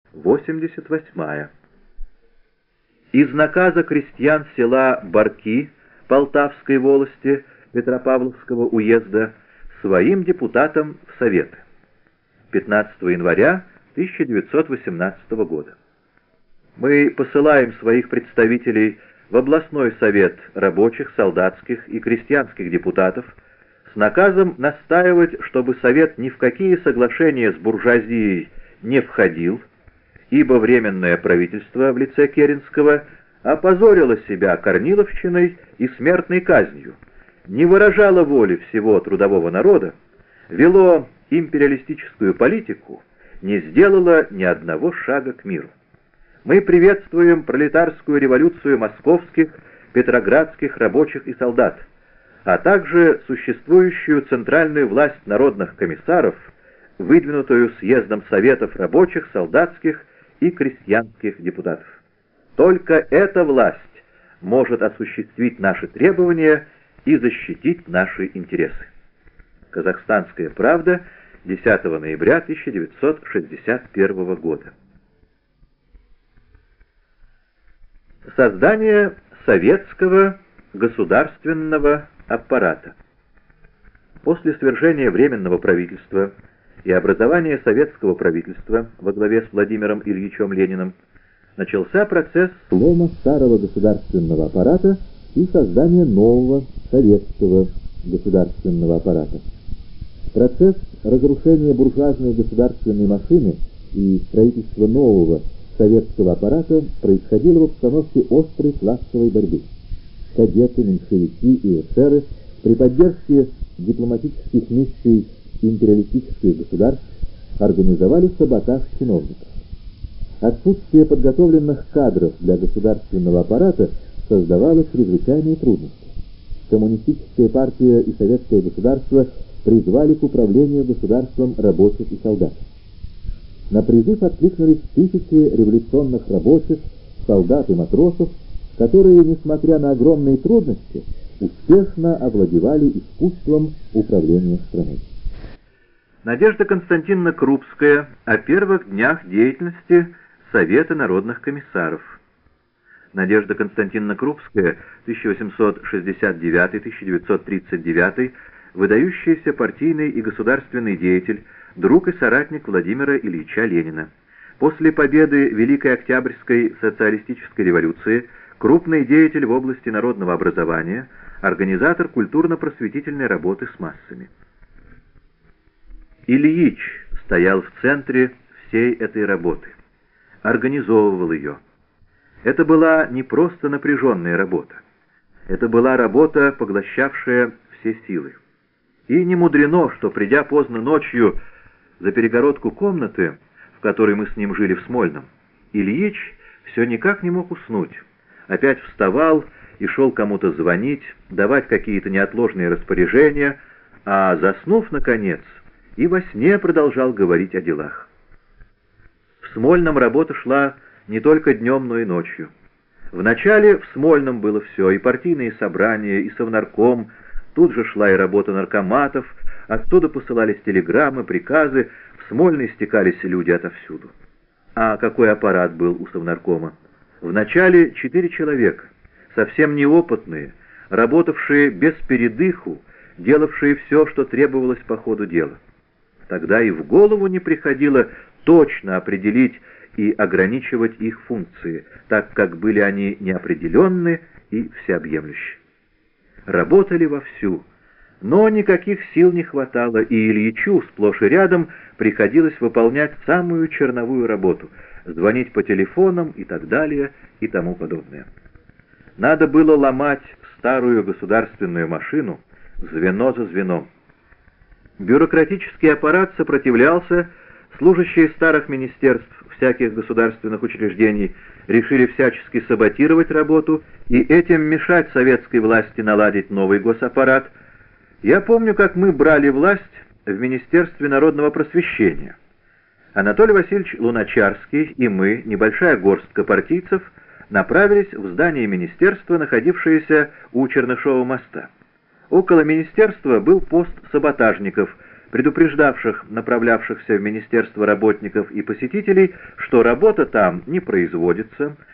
88. Из наказа крестьян села Барки Полтавской волости Петропавловского уезда своим депутатам в Советы. 15 января 1918 года. Мы посылаем своих представителей в областной совет рабочих, солдатских и крестьянских депутатов с наказом настаивать, чтобы совет ни в какие соглашения с буржуазией не входил, ибо Временное правительство в лице Керенского опозорило себя корниловщиной и смертной казнью, не выражало воли всего трудового народа, вело империалистическую политику, не сделало ни одного шага к миру. Мы приветствуем пролетарскую революцию московских, петроградских рабочих и солдат, а также существующую центральную власть народных комиссаров, выдвинутую съездом советов рабочих, солдатских и крестьянских депутатов. Только эта власть может осуществить наши требования и защитить наши интересы. Казахстанская правда, 10 ноября 1961 года. Создание советского государственного аппарата. После свержения Временного правительства и образования советского правительства во главе с Владимиром Ильичем Лениным начался процесс слома старого государственного аппарата и создания нового советского государственного аппарата. Процесс разрушения буржуазной государственной машины и строительства нового советского аппарата происходило в обстановке острой классовой борьбы. Кадеты, меньшевики и эсеры при поддержке дипломатических миссий империалистических государств организовали саботаж чиновников. Отсутствие подготовленных кадров для государственного аппарата создавало чрезвычайные трудности. Коммунистическая партия и советское государство призвали к управлению государством рабочих и солдат. На призыв откликнулись тысячи революционных рабочих, солдат и матросов, которые, несмотря на огромные трудности, успешно овладевали искусством управления страной. Надежда Константиновна Крупская о первых днях деятельности Совета народных комиссаров. Надежда Константиновна Крупская, 1869-1939, выдающийся партийный и государственный деятель, друг и соратник Владимира Ильича Ленина. После победы Великой Октябрьской социалистической революции крупный деятель в области народного образования, организатор культурно-просветительной работы с массами. Ильич стоял в центре всей этой работы, организовывал ее. Это была не просто напряженная работа, это была работа, поглощавшая все силы. И не мудрено, что, придя поздно ночью за перегородку комнаты, в которой мы с ним жили в Смольном, Ильич все никак не мог уснуть, опять вставал и шел кому-то звонить, давать какие-то неотложные распоряжения, а, заснув, наконец, и во сне продолжал говорить о делах. В Смольном работа шла не только днем, но и ночью. Вначале в Смольном было все, и партийные собрания, и совнарком, тут же шла и работа наркоматов, оттуда посылались телеграммы, приказы, в Смольный стекались люди отовсюду. А какой аппарат был у совнаркома? Вначале 4 человека, совсем неопытные, работавшие без передыху, делавшие все, что требовалось по ходу дела. Тогда и в голову не приходило точно определить и ограничивать их функции, так как были они неопределенны и всеобъемлющи. Работали вовсю, но никаких сил не хватало, и Ильичу сплошь и рядом приходилось выполнять самую черновую работу, звонить по телефонам и так далее и тому подобное. Надо было ломать старую государственную машину звено за звеном. Бюрократический аппарат сопротивлялся, служащие старых министерств всяких государственных учреждений решили всячески саботировать работу и этим мешать советской власти наладить новый госаппарат. Я помню, как мы брали власть в Министерстве народного просвещения. Анатолий Васильевич Луначарский и мы, небольшая горстка партийцев, направились в здание министерства, находившееся у Чернышова моста. Около министерства был пост саботажников, предупреждавших направлявшихся в министерство работников и посетителей, что работа там не производится,